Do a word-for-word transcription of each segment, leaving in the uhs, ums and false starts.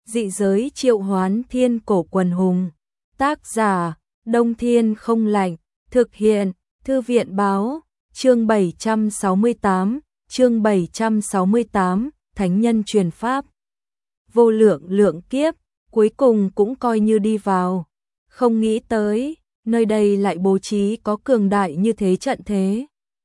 Dị giới triệu hoán thiên cổ quần hùng. Tác giả, Đông Thiên không lạnh. Thực hiện, Thư viện báo. Chương bảy trăm sáu mươi tám, chương bảy trăm sáu mươi tám, Thánh nhân truyền pháp. Vô lượng lượng kiếp, cuối cùng cũng coi như đi vào. Không nghĩ tới, nơi đây lại bố trí có cường đại như thế trận thế.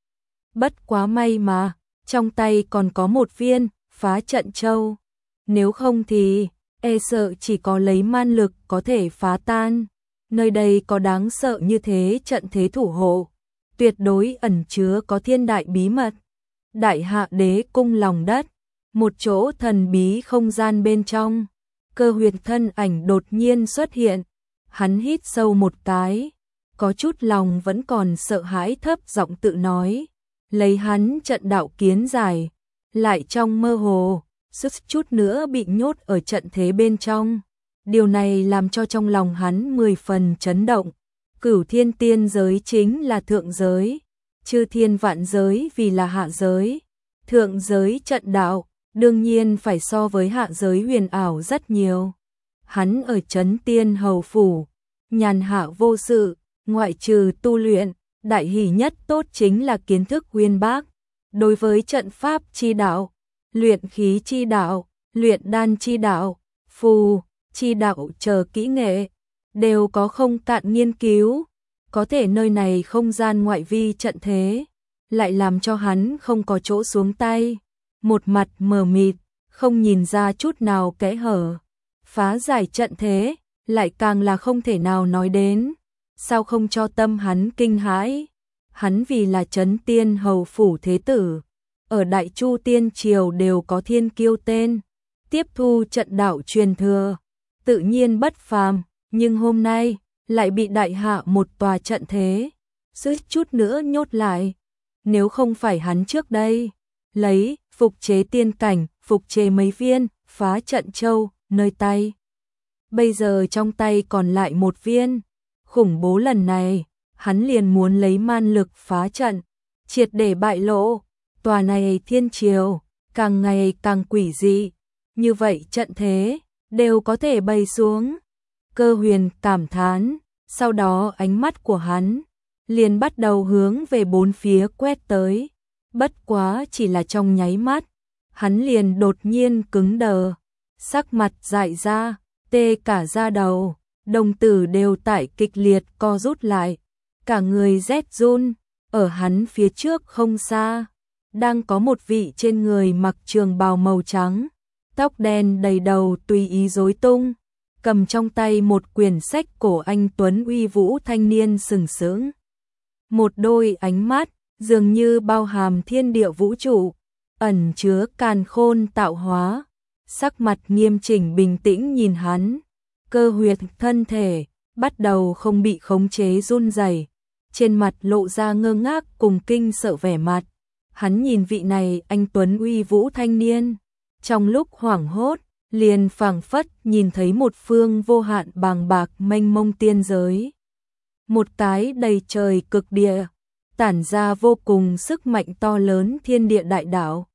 Bất quá may mà, trong tay còn có một viên phá trận châu. Nếu không thì, e sợ chỉ có lấy man lực có thể phá tan. Nơi đây có đáng sợ như thế trận thế thủ hộ, tuyệt đối ẩn chứa có thiên đại bí mật. Đại hạ đế cung lòng đất, một chỗ thần bí không gian bên trong, Cơ Huyền thân ảnh đột nhiên xuất hiện. Hắn hít sâu một cái, có chút lòng vẫn còn sợ hãi, thấp giọng tự nói, lấy hắn trận đạo kiến giải, lại trong mơ hồ, suýt chút nữa bị nhốt ở trận thế bên trong. Điều này làm cho trong lòng hắn mười phần chấn động. Cửu thiên tiên giới chính là thượng giới, chư thiên vạn giới vì là hạ giới. Thượng giới trận đạo, đương nhiên phải so với hạ giới huyền ảo rất nhiều. Hắn ở Trấn Tiên Hầu Phủ, nhàn hạ vô sự, ngoại trừ tu luyện, đại hỷ nhất tốt chính là kiến thức uyên bác. Đối với trận pháp chi đạo, luyện khí chi đạo, luyện đan chi đạo, phù chi đạo chờ kỹ nghệ, đều có không cạn nghiên cứu. Có thể nơi này không gian ngoại vi trận thế, lại làm cho hắn không có chỗ xuống tay. Một mặt mờ mịt, không nhìn ra chút nào kẽ hở. Phá giải trận thế, lại càng là không thể nào nói đến. Sao không cho tâm hắn kinh hãi? Hắn vì là Trấn Tiên Hầu Phủ thế tử, ở Đại Chu Tiên Triều đều có thiên kiêu tên, tiếp thu trận đạo truyền thừa, tự nhiên bất phàm, nhưng hôm nay lại bị đại hạ một tòa trận thế suýt chút nữa nhốt lại. Nếu không phải hắn trước đây lấy phục chế tiên cảnh, phục chế mấy viên phá trận châu nơi tay, bây giờ trong tay còn lại một viên. Khủng bố lần này, hắn liền muốn lấy man lực phá trận, triệt để bại lộ. Tòa này thiên triều càng ngày càng quỷ dị, như vậy trận thế đều có thể bày xuống. Cơ Huyền cảm thán, sau đó ánh mắt của hắn liền bắt đầu hướng về bốn phía quét tới. Bất quá chỉ là trong nháy mắt, hắn liền đột nhiên cứng đờ, sắc mặt dại ra, tê cả da đầu, đồng tử đều tại kịch liệt co rút lại, cả người rét run. Ở hắn phía trước không xa, đang có một vị trên người mặc trường bào màu trắng, tóc đen đầy đầu tùy ý rối tung, cầm trong tay một quyển sách cổ anh tuấn uy vũ thanh niên sừng sững. Một đôi ánh mắt dường như bao hàm thiên địa vũ trụ, ẩn chứa càn khôn tạo hóa, sắc mặt nghiêm chỉnh bình tĩnh nhìn hắn. Cơ Huyền thân thể bắt đầu không bị khống chế run rẩy, trên mặt lộ ra ngơ ngác cùng kinh sợ vẻ mặt. Hắn nhìn vị này anh tuấn uy vũ thanh niên, trong lúc hoảng hốt, liền phảng phất nhìn thấy một phương vô hạn bàng bạc mênh mông tiên giới. Một cái đầy trời cực địa, tản ra vô cùng sức mạnh to lớn thiên địa đại đạo.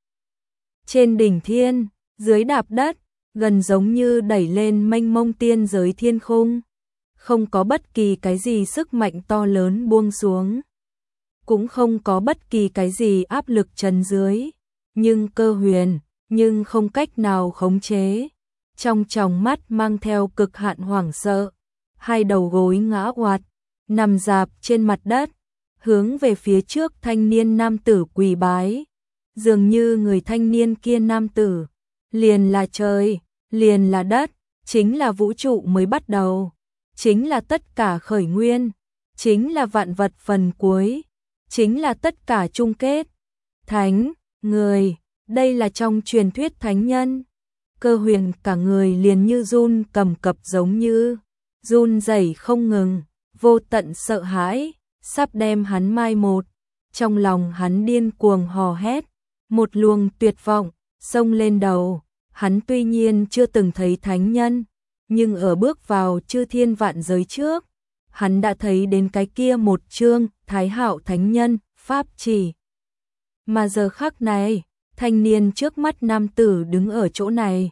Trên đỉnh thiên, dưới đạp đất, gần giống như đẩy lên mênh mông tiên giới thiên khung. Không có bất kỳ cái gì sức mạnh to lớn buông xuống, cũng không có bất kỳ cái gì áp lực trần dưới. Nhưng Cơ Huyền, nhưng không cách nào khống chế. Trong tròng mắt mang theo cực hạn hoảng sợ, hai đầu gối ngã oạt, nằm dạp trên mặt đất, hướng về phía trước thanh niên nam tử quỳ bái. Dường như người thanh niên kia nam tử, liền là trời, liền là đất, chính là vũ trụ mới bắt đầu, chính là tất cả khởi nguyên, chính là vạn vật phần cuối, chính là tất cả chung kết. Thánh, người, đây là trong truyền thuyết thánh nhân. Cơ Huyền cả người liền như run cầm cập, giống như run rẩy không ngừng, vô tận sợ hãi sắp đem hắn mai một. Trong lòng hắn điên cuồng hò hét, một luồng tuyệt vọng xông lên đầu. Hắn tuy nhiên chưa từng thấy thánh nhân, nhưng ở bước vào chư thiên vạn giới trước, hắn đã thấy đến cái kia một chương Thái Hạo thánh nhân pháp chỉ. Mà giờ khắc này, thanh niên trước mắt nam tử đứng ở chỗ này,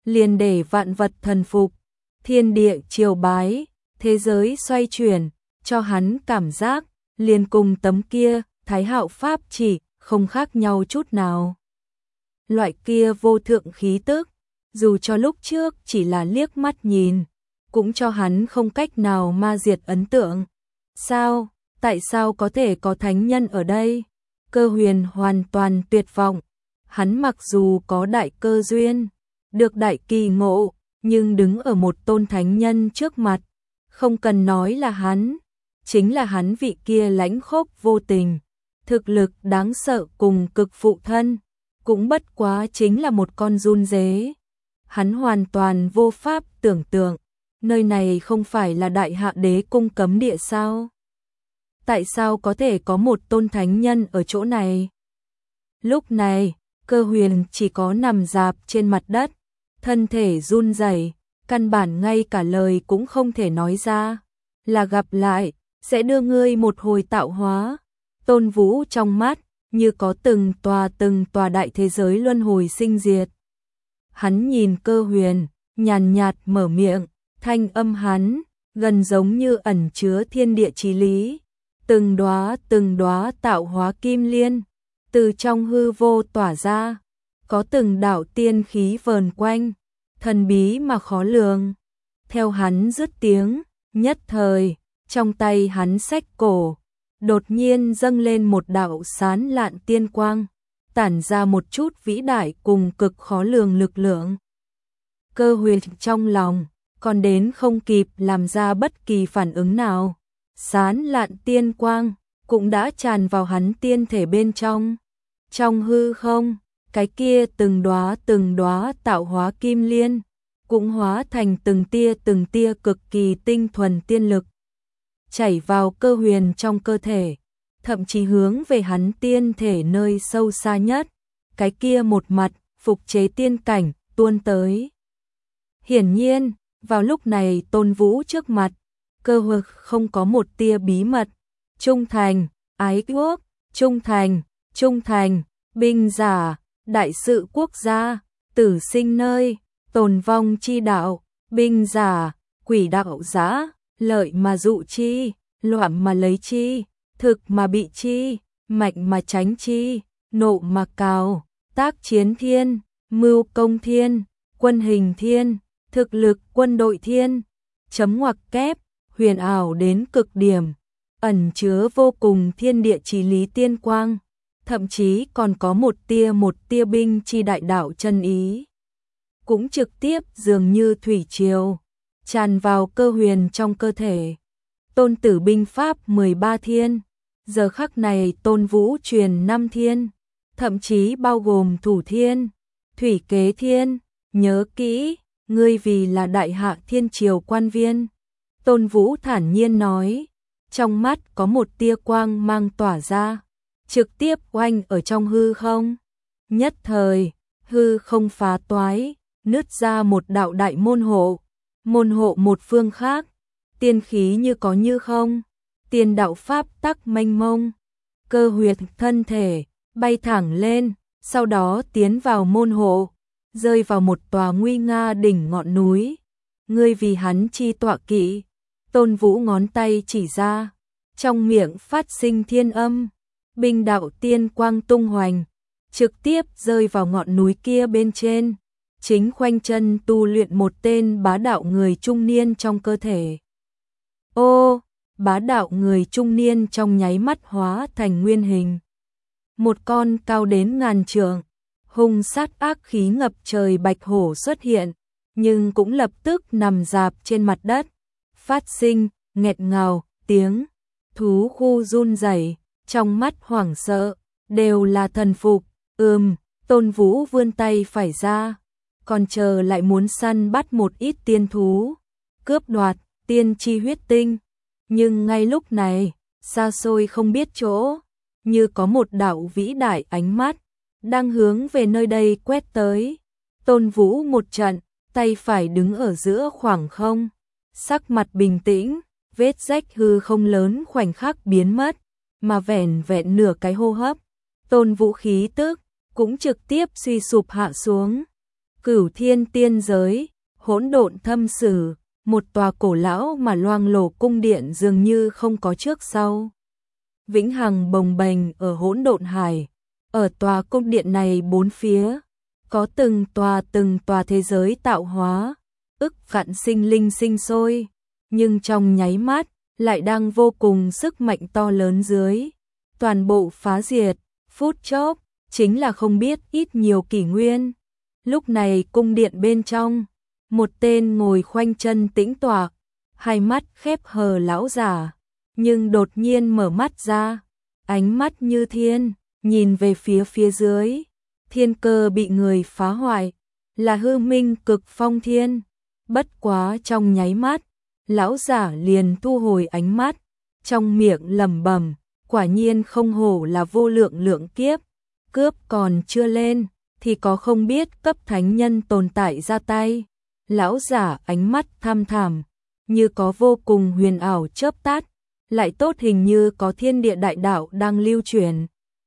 liền để vạn vật thần phục, thiên địa triều bái, thế giới xoay chuyển, cho hắn cảm giác, liền cùng tấm kia, Thái Hạo Pháp chỉ, không khác nhau chút nào. Loại kia vô thượng khí tức, dù cho lúc trước chỉ là liếc mắt nhìn, cũng cho hắn không cách nào ma diệt ấn tượng. Sao, tại sao có thể có thánh nhân ở đây? Cơ Huyền hoàn toàn tuyệt vọng, hắn mặc dù có đại cơ duyên, được đại kỳ ngộ, nhưng đứng ở một tôn thánh nhân trước mặt, không cần nói là hắn, chính là hắn vị kia lãnh khốc vô tình, thực lực đáng sợ cùng cực phụ thân, cũng bất quá chính là một con run dế. Hắn hoàn toàn vô pháp tưởng tượng, nơi này không phải là Đại Hạ Đế cung cấm địa sao? Tại sao có thể có một tôn thánh nhân ở chỗ này? Lúc này, Cơ Huyền chỉ có nằm dạp trên mặt đất, thân thể run rẩy, căn bản ngay cả lời cũng không thể nói ra, là gặp lại, sẽ đưa ngươi một hồi tạo hóa. Tôn Vũ trong mắt, như có từng tòa từng tòa đại thế giới luân hồi sinh diệt. Hắn nhìn Cơ Huyền, nhàn nhạt mở miệng, thanh âm hắn, gần giống như ẩn chứa thiên địa chí lý. Từng đóa từng đóa tạo hóa kim liên, từ trong hư vô tỏa ra, có từng đạo tiên khí vờn quanh, thần bí mà khó lường. Theo hắn dứt tiếng, nhất thời, trong tay hắn xách cổ, đột nhiên dâng lên một đạo sán lạn tiên quang, tản ra một chút vĩ đại cùng cực khó lường lực lượng. Cơ Huyền trong lòng, còn đến không kịp làm ra bất kỳ phản ứng nào. Sán lạn tiên quang, cũng đã tràn vào hắn tiên thể bên trong. Trong hư không, cái kia từng đóa từng đóa tạo hóa kim liên, cũng hóa thành từng tia từng tia cực kỳ tinh thuần tiên lực, chảy vào Cơ Huyền trong cơ thể, thậm chí hướng về hắn tiên thể nơi sâu xa nhất, cái kia một mặt, phục chế tiên cảnh, tuôn tới. Hiển nhiên, vào lúc này Tôn Vũ trước mặt, Cơ Huyền không có một tia bí mật, trung thành, ái quốc, trung thành, trung thành, binh giả, đại sự quốc gia, tử sinh nơi, tồn vong chi đạo, binh giả, quỷ đạo giã, lợi mà dụ chi, loạn mà lấy chi, thực mà bị chi, mạnh mà tránh chi, nộ mà cào, tác chiến thiên, mưu công thiên, quân hình thiên, thực lực quân đội thiên, chấm ngoặc kép, huyền ảo đến cực điểm, ẩn chứa vô cùng thiên địa chí lý tiên quang, thậm chí còn có một tia một tia binh chi đại đạo chân ý. Cũng trực tiếp dường như thủy triều, tràn vào Cơ Huyền trong cơ thể. Tôn tử binh pháp mười ba thiên, giờ khắc này Tôn Vũ truyền năm thiên, thậm chí bao gồm thủ thiên, thủy kế thiên, nhớ kỹ, ngươi vì là Đại Hạ thiên triều quan viên. Tôn Vũ thản nhiên nói, trong mắt có một tia quang mang tỏa ra, trực tiếp oanh ở trong hư không. Nhất thời, hư không phá toái, nứt ra một đạo đại môn hộ, môn hộ một phương khác, tiên khí như có như không, tiên đạo pháp tắc mênh mông. Cơ Huyền thân thể bay thẳng lên, sau đó tiến vào môn hộ, rơi vào một tòa nguy nga đỉnh ngọn núi. Ngươi vì hắn chi tọa kỵ. Tôn Vũ ngón tay chỉ ra, trong miệng phát sinh thiên âm, binh đạo tiên quang tung hoành, trực tiếp rơi vào ngọn núi kia bên trên, chính khoanh chân tu luyện một tên bá đạo người trung niên trong cơ thể. Ô, bá đạo người trung niên trong nháy mắt hóa thành nguyên hình. Một con cao đến ngàn trượng, hung sát ác khí ngập trời bạch hổ xuất hiện, nhưng cũng lập tức nằm dạp trên mặt đất, phát sinh nghẹt ngào tiếng, thú khu run rẩy, trong mắt hoảng sợ, đều là thần phục. Ừm, Tôn Vũ vươn tay phải ra, còn chờ lại muốn săn bắt một ít tiên thú, cướp đoạt tiên chi huyết tinh, nhưng ngay lúc này, xa xôi không biết chỗ, như có một đạo vĩ đại ánh mắt đang hướng về nơi đây quét tới. Tôn Vũ một trận, tay phải đứng ở giữa khoảng không, sắc mặt bình tĩnh, vết rách hư không lớn khoảnh khắc biến mất, mà vẻn vẹn nửa cái hô hấp, Tôn Vũ khí tức cũng trực tiếp suy sụp hạ xuống. Cửu thiên tiên giới, hỗn độn thâm sử, một tòa cổ lão mà loang lổ cung điện dường như không có trước sau. Vĩnh hằng bồng bềnh ở hỗn độn hải, ở tòa cung điện này bốn phía, có từng tòa từng tòa thế giới tạo hóa, ức vạn sinh linh sinh sôi, nhưng trong nháy mắt, lại đang vô cùng sức mạnh to lớn dưới. Toàn bộ phá diệt, phút chốc, chính là không biết ít nhiều kỷ nguyên. Lúc này cung điện bên trong, một tên ngồi khoanh chân tĩnh tọa, hai mắt khép hờ lão giả, nhưng đột nhiên mở mắt ra, ánh mắt như thiên, nhìn về phía phía dưới. Thiên cơ bị người phá hoại, là hư minh cực phong thiên. Bất quá trong nháy mắt, lão giả liền thu hồi ánh mắt, trong miệng lẩm bẩm, quả nhiên không hổ là vô lượng lượng kiếp, cướp còn chưa lên, thì có không biết cấp thánh nhân tồn tại ra tay. Lão giả ánh mắt thăm thẳm, như có vô cùng huyền ảo chớp tắt, lại tốt hình như có thiên địa đại đạo đang lưu truyền.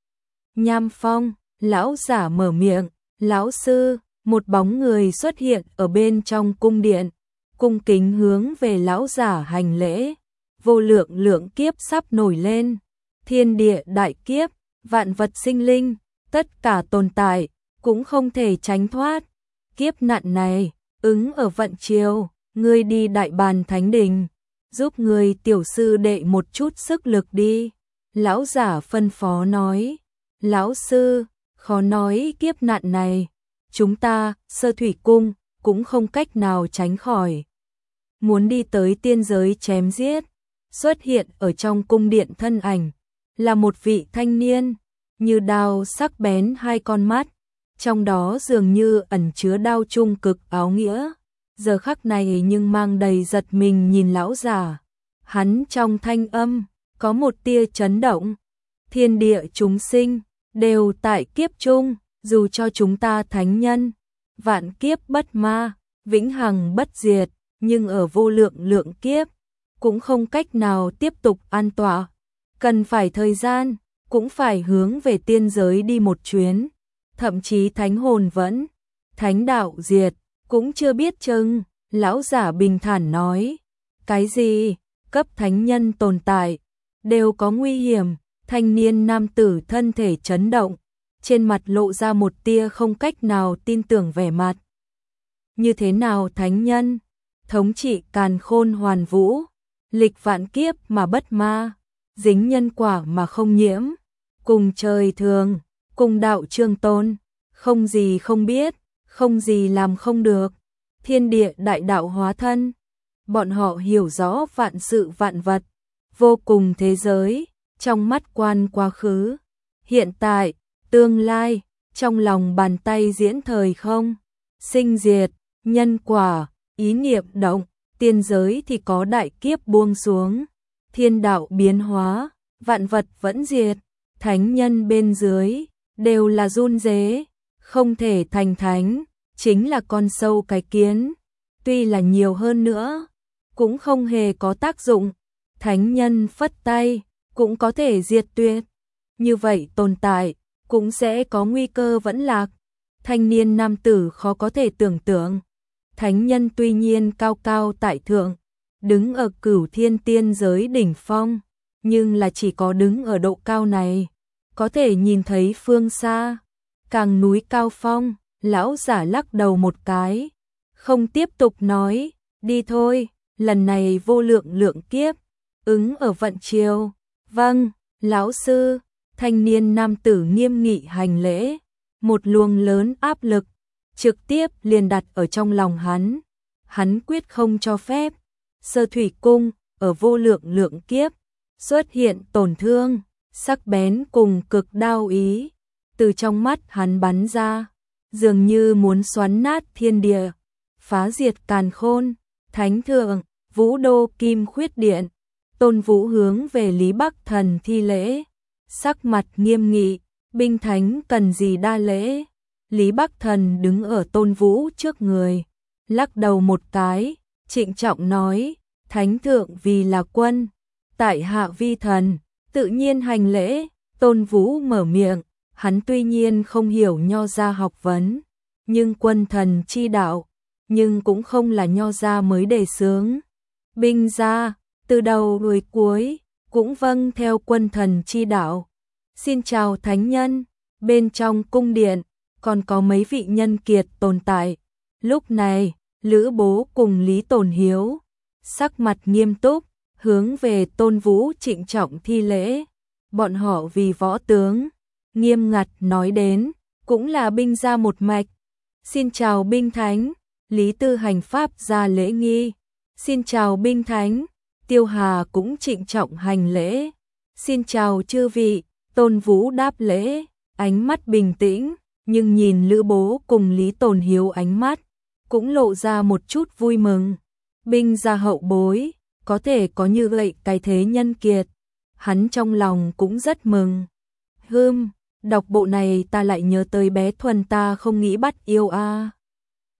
Nham Phong, lão giả mở miệng, lão sư, một bóng người xuất hiện ở bên trong cung điện, cung kính hướng về lão giả hành lễ. Vô lượng lượng kiếp sắp nổi lên, thiên địa đại kiếp, vạn vật sinh linh, tất cả tồn tại, cũng không thể tránh thoát. Kiếp nạn này, ứng ở vận chiều, ngươi đi đại bàn thánh đình, giúp người tiểu sư đệ một chút sức lực đi. Lão giả phân phó nói, lão sư, khó nói kiếp nạn này, chúng ta, Sơ Thủy Cung, cũng không cách nào tránh khỏi. Muốn đi tới tiên giới chém giết, xuất hiện ở trong cung điện thân ảnh, là một vị thanh niên, như đao sắc bén hai con mắt, trong đó dường như ẩn chứa đao trung cực áo nghĩa. Giờ khắc này nhưng mang đầy giật mình nhìn lão già, hắn trong thanh âm, có một tia chấn động. Thiên địa chúng sinh, đều tại kiếp chung, dù cho chúng ta thánh nhân, vạn kiếp bất ma, vĩnh hằng bất diệt, nhưng ở vô lượng lượng kiếp, cũng không cách nào tiếp tục an tọa. Cần phải thời gian, cũng phải hướng về tiên giới đi một chuyến, thậm chí thánh hồn vẫn, thánh đạo diệt, cũng chưa biết chừng. Lão giả bình thản nói, cái gì, cấp thánh nhân tồn tại, đều có nguy hiểm. Thanh niên nam tử thân thể chấn động, trên mặt lộ ra một tia không cách nào tin tưởng vẻ mặt. Như thế nào thánh nhân, thống trị càn khôn hoàn vũ, lịch vạn kiếp mà bất ma, dính nhân quả mà không nhiễm, cùng trời thường, cùng đạo trường tôn, không gì không biết, không gì làm không được, thiên địa đại đạo hóa thân. Bọn họ hiểu rõ vạn sự vạn vật, vô cùng thế giới, trong mắt quan quá khứ, hiện tại, tương lai, trong lòng bàn tay diễn thời không, sinh diệt, nhân quả, ý niệm động, tiên giới thì có đại kiếp buông xuống, thiên đạo biến hóa, vạn vật vẫn diệt, thánh nhân bên dưới, đều là run rế, không thể thành thánh, chính là con sâu cái kiến, tuy là nhiều hơn nữa, cũng không hề có tác dụng, thánh nhân phất tay, cũng có thể diệt tuyệt, như vậy tồn tại, cũng sẽ có nguy cơ vẫn lạc. Thanh niên nam tử khó có thể tưởng tượng, thánh nhân tuy nhiên cao cao tại thượng, đứng ở cửu thiên tiên giới đỉnh phong, nhưng là chỉ có đứng ở độ cao này, có thể nhìn thấy phương xa, càng núi cao phong. Lão giả lắc đầu một cái, không tiếp tục nói, đi thôi, lần này vô lượng lượng kiếp, ứng ở vận chiều. Vâng, lão sư. Thanh niên nam tử nghiêm nghị hành lễ, một luồng lớn áp lực, trực tiếp liền đặt ở trong lòng hắn. Hắn quyết không cho phép, Sơ Thủy Cung, ở vô lượng lượng kiếp, xuất hiện tổn thương, sắc bén cùng cực đao ý, từ trong mắt hắn bắn ra, dường như muốn xoắn nát thiên địa, phá diệt càn khôn. Thánh thượng, Vũ Đô Kim Khuyết Điện, Tôn Vũ hướng về Lý Bắc Thần thi lễ, sắc mặt nghiêm nghị, binh thánh cần gì đa lễ. Lý Bắc Thần đứng ở Tôn Vũ trước người, lắc đầu một cái, trịnh trọng nói, thánh thượng vì là quân, tại hạ vi thần, tự nhiên hành lễ. Tôn Vũ mở miệng, hắn tuy nhiên không hiểu nho gia học vấn, nhưng quân thần chi đạo, nhưng cũng không là nho gia mới đề xướng. Binh gia, từ đầu đuôi cuối, cũng vâng theo quân thần chi đạo. Xin chào thánh nhân, bên trong cung điện, còn có mấy vị nhân kiệt tồn tại. Lúc này, Lữ Bố cùng Lý Tồn Hiếu, sắc mặt nghiêm túc, hướng về Tôn Vũ trịnh trọng thi lễ. Bọn họ vì võ tướng, nghiêm ngặt nói đến, cũng là binh gia một mạch. Xin chào binh thánh, Lý Tư hành pháp ra lễ nghi. Xin chào binh thánh, Tiêu Hà cũng trịnh trọng hành lễ. Xin chào chư vị, Tôn Vũ đáp lễ, ánh mắt bình tĩnh, nhưng nhìn Lữ Bố cùng Lý Tồn Hiếu ánh mắt, cũng lộ ra một chút vui mừng. Binh gia hậu bối, có thể có như vậy cái thế nhân kiệt, hắn trong lòng cũng rất mừng. Hưm, đọc bộ này ta lại nhớ tới bé Thuần ta không nghĩ bắt yêu a. À.